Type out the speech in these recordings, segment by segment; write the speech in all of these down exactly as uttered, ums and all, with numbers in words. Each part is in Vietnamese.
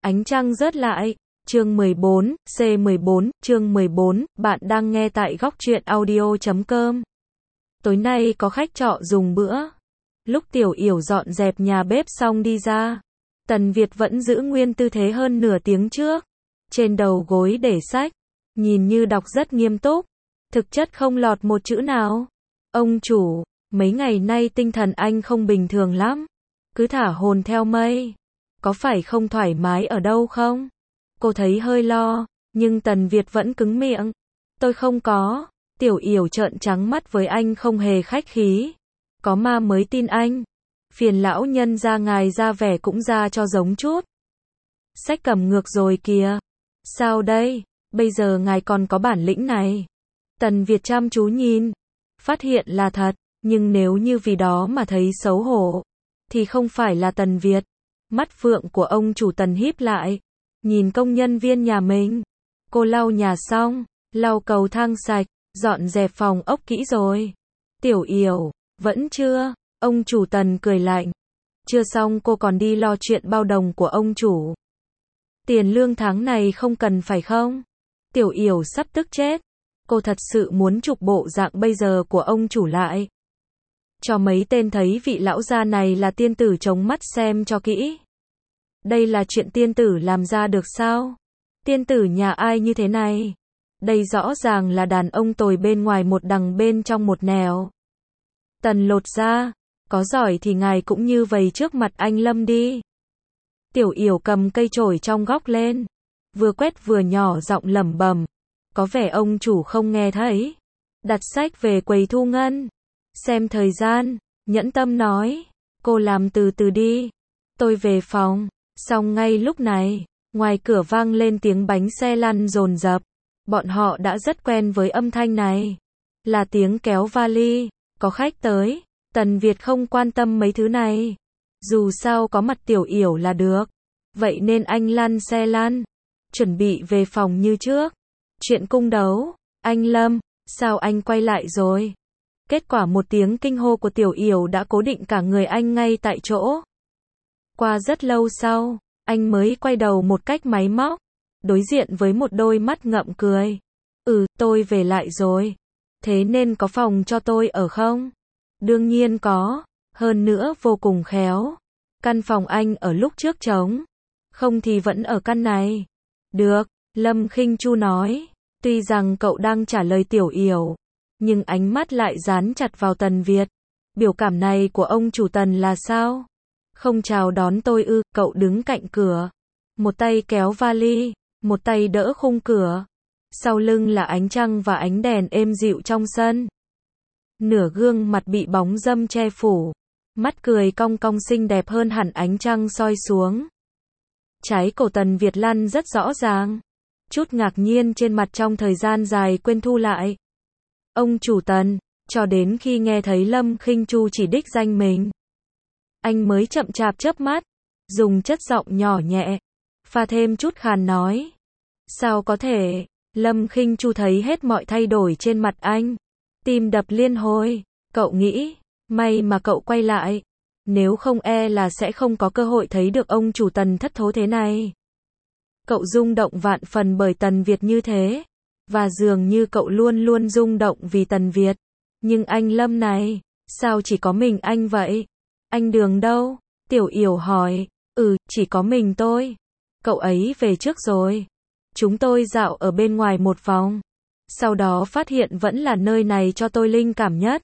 Ánh trăng rớt lại. Chương mười bốn, C mười bốn, chương mười bốn, bạn đang nghe tại góc truyện audio chấm com. Tối nay có khách trọ dùng bữa. Lúc Tiểu Yểu dọn dẹp nhà bếp xong đi ra, Tần Việt vẫn giữ nguyên tư thế hơn nửa tiếng trước. Trên đầu gối để sách, nhìn như đọc rất nghiêm túc, thực chất không lọt một chữ nào. Ông chủ, mấy ngày nay tinh thần anh không bình thường lắm, cứ thả hồn theo mây. Có phải không thoải mái ở đâu không? Cô thấy hơi lo, nhưng Tần Việt vẫn cứng miệng. Tôi không có. Tiểu Yểu trợn trắng mắt với anh không hề khách khí. Có ma mới tin anh. Phiền lão nhân ra ngài ra vẻ cũng ra cho giống chút. Sách cầm ngược rồi kìa. Sao đây? Bây giờ ngài còn có bản lĩnh này. Tần Việt chăm chú nhìn. Phát hiện là thật, nhưng nếu như vì đó mà thấy xấu hổ, thì không phải là Tần Việt. Mắt phượng của ông chủ Tần híp lại. Nhìn công nhân viên nhà mình. Cô lau nhà xong, lau cầu thang sạch, dọn dẹp phòng ốc kỹ rồi. Tiểu Yểu, vẫn chưa? Ông chủ Tần cười lạnh. Chưa xong cô còn đi lo chuyện bao đồng của ông chủ. Tiền lương tháng này không cần phải không? Tiểu Yểu sắp tức chết. Cô thật sự muốn chụp bộ dạng bây giờ của ông chủ lại. Cho mấy tên thấy vị lão gia này là tiên tử chống mắt xem cho kỹ. Đây là chuyện tiên tử làm ra được sao? Tiên tử nhà ai như thế này? Đây rõ ràng là đàn ông tồi bên ngoài một đằng bên trong một nẻo. Tần lột ra, có giỏi thì ngài cũng như vậy trước mặt anh Lâm đi. Tiểu Yểu cầm cây chổi trong góc lên, vừa quét vừa nhỏ giọng lẩm bẩm. Có vẻ ông chủ không nghe thấy. Đặt sách về quầy thu ngân. Xem thời gian, nhẫn tâm nói. Cô làm từ từ đi. Tôi về phòng. Xong ngay lúc này, ngoài cửa vang lên tiếng bánh xe lăn dồn dập. Bọn họ đã rất quen với âm thanh này. Là tiếng kéo vali. Có khách tới. Tần Việt không quan tâm mấy thứ này. Dù sao có mặt Tiểu Yểu là được. Vậy nên anh lăn xe lăn. Chuẩn bị về phòng như trước. Chuyện cung đấu. Anh Lâm, sao anh quay lại rồi? Kết quả một tiếng kinh hô của Tiểu Yểu đã cố định cả người anh ngay tại chỗ. Qua rất lâu sau, anh mới quay đầu một cách máy móc, đối diện với một đôi mắt ngậm cười. Ừ, tôi về lại rồi. Thế nên có phòng cho tôi ở không? Đương nhiên có, hơn nữa vô cùng khéo. Căn phòng anh ở lúc trước trống, không thì vẫn ở căn này. Được, Lâm Khinh Chu nói. Tuy rằng cậu đang trả lời Tiểu Yểu, nhưng ánh mắt lại dán chặt vào Tần Việt. Biểu cảm này của ông chủ Tần là sao? Không chào đón tôi ư? Cậu đứng cạnh cửa, một tay kéo vali, một tay đỡ khung cửa. Sau lưng là ánh trăng và ánh đèn êm dịu trong sân. Nửa gương mặt bị bóng râm che phủ, mắt cười cong cong xinh đẹp hơn hẳn ánh trăng soi xuống. Trái cổ Tần Việt lăn rất rõ ràng. Chút ngạc nhiên trên mặt trong thời gian dài quên thu lại. Ông chủ Tần, cho đến khi nghe thấy Lâm Khinh Chu chỉ đích danh mình, anh mới chậm chạp chớp mắt, dùng chất giọng nhỏ nhẹ, pha thêm chút khàn nói. Sao có thể? Lâm Khinh Chu thấy hết mọi thay đổi trên mặt anh, tim đập liên hồi. Cậu nghĩ, may mà cậu quay lại, nếu không e là sẽ không có cơ hội thấy được ông chủ Tần thất thố thế này. Cậu rung động vạn phần bởi Tần Việt như thế, và dường như cậu luôn luôn rung động vì Tần Việt. Nhưng anh Lâm này, sao chỉ có mình anh vậy? Anh Đường đâu? Tiểu Yểu hỏi. Ừ, chỉ có mình tôi. Cậu ấy về trước rồi. Chúng tôi dạo ở bên ngoài một vòng. Sau đó phát hiện vẫn là nơi này cho tôi linh cảm nhất.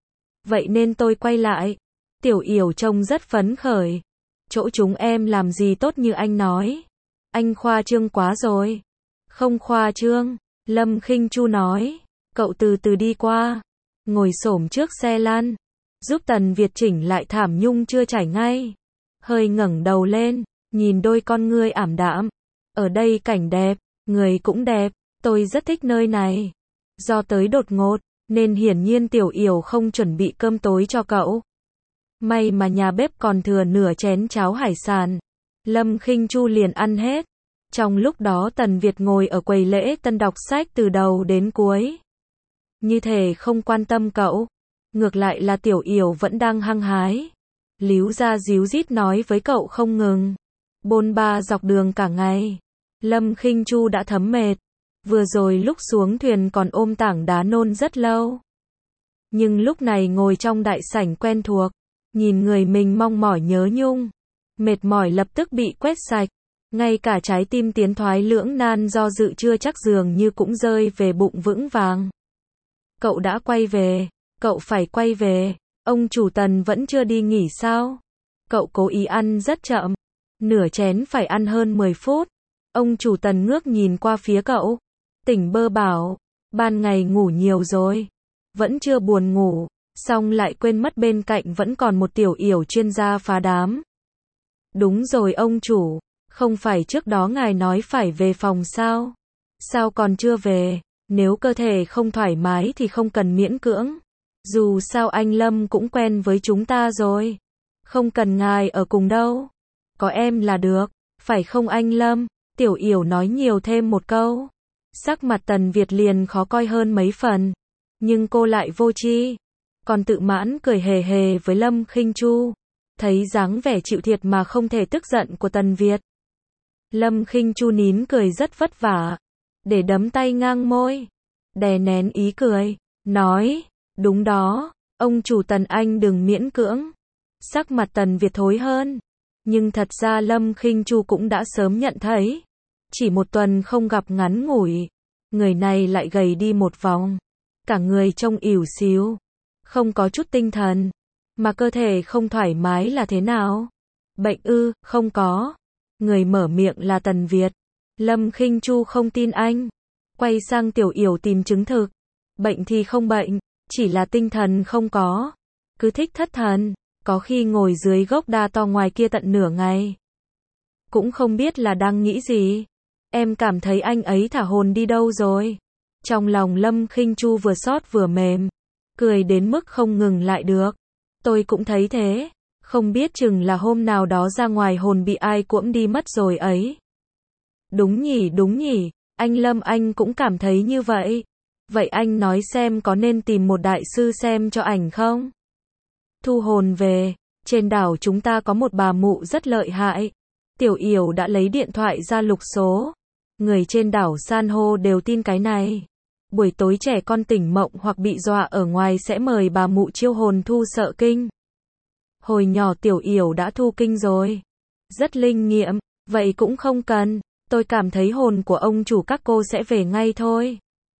Vậy nên tôi quay lại. Tiểu Yểu trông rất phấn khởi. Chỗ chúng em làm gì tốt như anh nói. Anh khoa trương quá rồi. Không khoa trương, Lâm Khinh Chu nói. Cậu từ từ đi qua, ngồi xổm trước xe lăn, giúp Tần Việt chỉnh lại thảm nhung chưa trải ngay. Hơi ngẩng đầu lên, nhìn đôi con ngươi ảm đạm. Ở đây cảnh đẹp, người cũng đẹp, tôi rất thích nơi này. Do tới đột ngột, nên hiển nhiên Tiểu Yểu không chuẩn bị cơm tối cho cậu. May mà nhà bếp còn thừa nửa chén cháo hải sản. Lâm Khinh Chu liền ăn hết. Trong lúc đó Tần Việt ngồi ở quầy lễ tân đọc sách từ đầu đến cuối. Như thể không quan tâm cậu. Ngược lại là Tiểu Yểu vẫn đang hăng hái. Líu ra díu dít nói với cậu không ngừng. Bôn ba dọc đường cả ngày. Lâm Khinh Chu đã thấm mệt. Vừa rồi lúc xuống thuyền còn ôm tảng đá nôn rất lâu. Nhưng lúc này ngồi trong đại sảnh quen thuộc, nhìn người mình mong mỏi nhớ nhung, mệt mỏi lập tức bị quét sạch. Ngay cả trái tim tiến thoái lưỡng nan do dự chưa chắc dường như cũng rơi về bụng vững vàng. Cậu đã quay về, cậu phải quay về, ông chủ Tần vẫn chưa đi nghỉ sao? Cậu cố ý ăn rất chậm, nửa chén phải ăn hơn mười phút. Ông chủ Tần ngước nhìn qua phía cậu, tỉnh bơ bảo, ban ngày ngủ nhiều rồi, vẫn chưa buồn ngủ, xong lại quên mất bên cạnh vẫn còn một tiểu yểu chuyên gia phá đám. Đúng rồi ông chủ, không phải trước đó ngài nói phải về phòng sao? Sao còn chưa về? Nếu cơ thể không thoải mái thì không cần miễn cưỡng. Dù sao anh Lâm cũng quen với chúng ta rồi. Không cần ngài ở cùng đâu. Có em là được, phải không anh Lâm? Tiểu yểu nói nhiều thêm một câu. Sắc mặt Tần Việt liền khó coi hơn mấy phần. Nhưng cô lại vô tri, còn tự mãn cười hề hề với Lâm Khinh Chu. Thấy dáng vẻ chịu thiệt mà không thể tức giận của Tần Việt, Lâm Khinh Chu nín cười rất vất vả, để đấm tay ngang môi, đè nén ý cười, nói, đúng đó, ông chủ Tần anh đừng miễn cưỡng. Sắc mặt Tần Việt thối hơn, nhưng thật ra Lâm Khinh Chu cũng đã sớm nhận thấy, chỉ một tuần không gặp ngắn ngủi, người này lại gầy đi một vòng, cả người trông ỉu xìu, không có chút tinh thần, mà cơ thể không thoải mái là thế nào? Bệnh ư? Không có. Người mở miệng là Tần Việt. Lâm Khinh Chu không tin anh, quay sang tiểu yểu tìm chứng thực. Bệnh thì không bệnh, chỉ là tinh thần không có, cứ thích thất thần, có khi ngồi dưới gốc đa to ngoài kia tận nửa ngày, cũng không biết là đang nghĩ gì. Em cảm thấy anh ấy thả hồn đi đâu rồi? Trong lòng Lâm Khinh Chu vừa xót vừa mềm, cười đến mức không ngừng lại được. Tôi cũng thấy thế, không biết chừng là hôm nào đó ra ngoài hồn bị ai cuỗm đi mất rồi ấy. Đúng nhỉ, đúng nhỉ, anh Lâm anh cũng cảm thấy như vậy. Vậy anh nói xem có nên tìm một đại sư xem cho ảnh không? Thu hồn về, trên đảo chúng ta có một bà mụ rất lợi hại. Tiểu yểu đã lấy điện thoại ra lục số. Người trên đảo san hô đều tin cái này. Buổi tối trẻ con tỉnh mộng hoặc bị dọa ở ngoài sẽ mời bà mụ chiêu hồn thu sợ kinh. Hồi nhỏ tiểu yểu đã thu kinh rồi. Rất linh nghiệm, vậy cũng không cần, tôi cảm thấy hồn của ông chủ các cô sẽ về ngay thôi.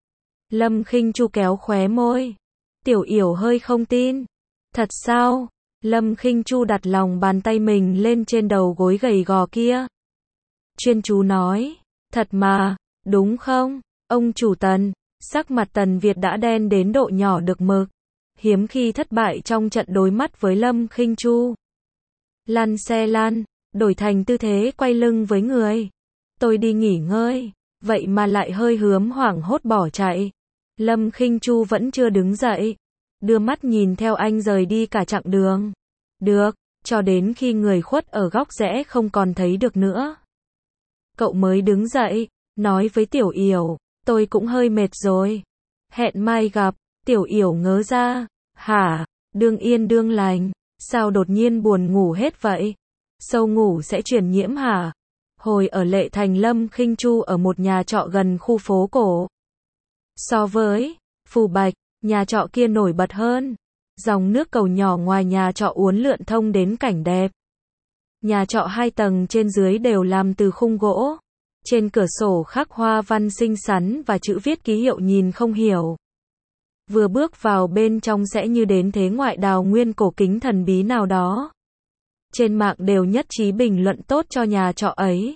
Lâm Khinh Chu kéo khóe môi. Tiểu yểu hơi không tin. Thật sao? Lâm Khinh Chu đặt lòng bàn tay mình lên trên đầu gối gầy gò kia. Chuyên chú nói, thật mà, đúng không? Ông chủ Tần, sắc mặt Tần Việt đã đen đến độ nhỏ được mực. Hiếm khi thất bại trong trận đối mắt với Lâm Khinh Chu. Lăn xe lăn, đổi thành tư thế quay lưng với người. Tôi đi nghỉ ngơi, vậy mà lại hơi hướm hoảng hốt bỏ chạy. Lâm Khinh Chu vẫn chưa đứng dậy, đưa mắt nhìn theo anh rời đi cả chặng đường. Được, cho đến khi người khuất ở góc rẽ không còn thấy được nữa. Cậu mới đứng dậy, nói với Tiểu Yểu, tôi cũng hơi mệt rồi. Hẹn mai gặp. Tiểu Yểu ngớ ra, hả, đương yên đương lành, sao đột nhiên buồn ngủ hết vậy? Sâu ngủ sẽ truyền nhiễm hả? Hồi ở Lệ Thành Lâm Khinh Chu ở một nhà trọ gần khu phố cổ. So với Phù Bạch, nhà trọ kia nổi bật hơn. Dòng nước cầu nhỏ ngoài nhà trọ uốn lượn thông đến cảnh đẹp. Nhà trọ hai tầng trên dưới đều làm từ khung gỗ. Trên cửa sổ khắc hoa văn xinh xắn và chữ viết ký hiệu nhìn không hiểu. Vừa bước vào bên trong sẽ như đến thế ngoại đào nguyên cổ kính thần bí nào đó. Trên mạng đều nhất trí bình luận tốt cho nhà trọ ấy.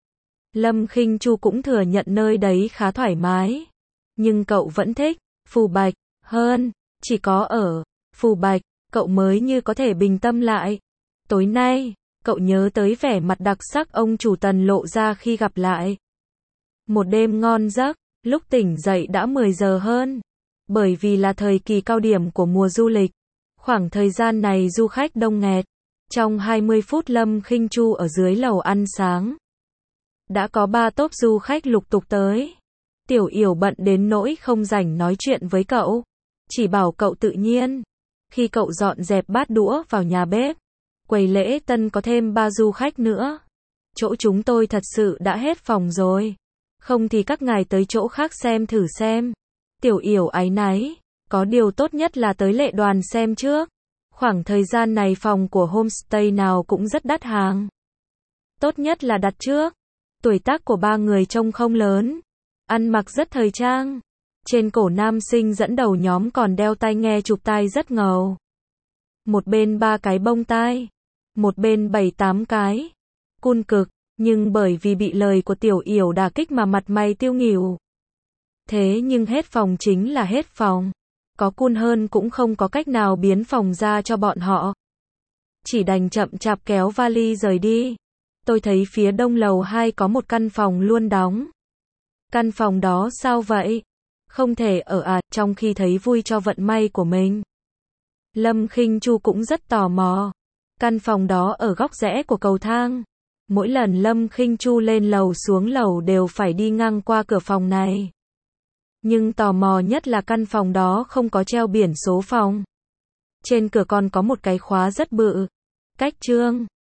Lâm Khinh Chu cũng thừa nhận nơi đấy khá thoải mái. Nhưng cậu vẫn thích Phù Bạch hơn, chỉ có ở Phù Bạch, cậu mới như có thể bình tâm lại. Tối nay, cậu nhớ tới vẻ mặt đặc sắc ông chủ Tần lộ ra khi gặp lại. Một đêm ngon giấc, lúc tỉnh dậy đã mười giờ hơn. Bởi vì là thời kỳ cao điểm của mùa du lịch, khoảng thời gian này du khách đông nghẹt. Trong hai mươi phút Lâm Khinh Chu ở dưới lầu ăn sáng, đã có ba tốp du khách lục tục tới. Tiểu Yểu bận đến nỗi không rảnh nói chuyện với cậu, chỉ bảo cậu tự nhiên. Khi cậu dọn dẹp bát đũa vào nhà bếp, quầy lễ tân có thêm ba du khách nữa. chỗ chúng tôi thật sự đã hết phòng rồi. Không thì các ngài tới chỗ khác xem thử xem. Tiểu Yểu áy náy, có điều tốt nhất là tới Lệ Đoàn xem trước. Khoảng thời gian này phòng của homestay nào cũng rất đắt hàng. Tốt nhất là đặt trước. Tuổi tác của ba người trông không lớn. Ăn mặc rất thời trang. Trên cổ nam sinh dẫn đầu nhóm còn đeo tai nghe chụp tai rất ngầu. Một bên ba cái bông tai. Một bên bảy tám cái. Cool cực, nhưng bởi vì bị lời của Tiểu Yểu đả kích mà mặt mày tiêu nghỉu. Thế nhưng hết phòng chính là hết phòng. Có cool hơn cũng không có cách nào biến phòng ra cho bọn họ. Chỉ đành chậm chạp kéo vali rời đi. Tôi thấy phía đông lầu hai có một căn phòng luôn đóng. Căn phòng đó sao vậy? Không thể ở à, trong khi thấy vui cho vận may của mình. Lâm Khinh Chu cũng rất tò mò. Căn phòng đó ở góc rẽ của cầu thang. Mỗi lần Lâm Khinh Chu lên lầu xuống lầu đều phải đi ngang qua cửa phòng này. Nhưng tò mò nhất là căn phòng đó không có treo biển số phòng. Trên cửa còn có một cái khóa rất bự. Cách trương.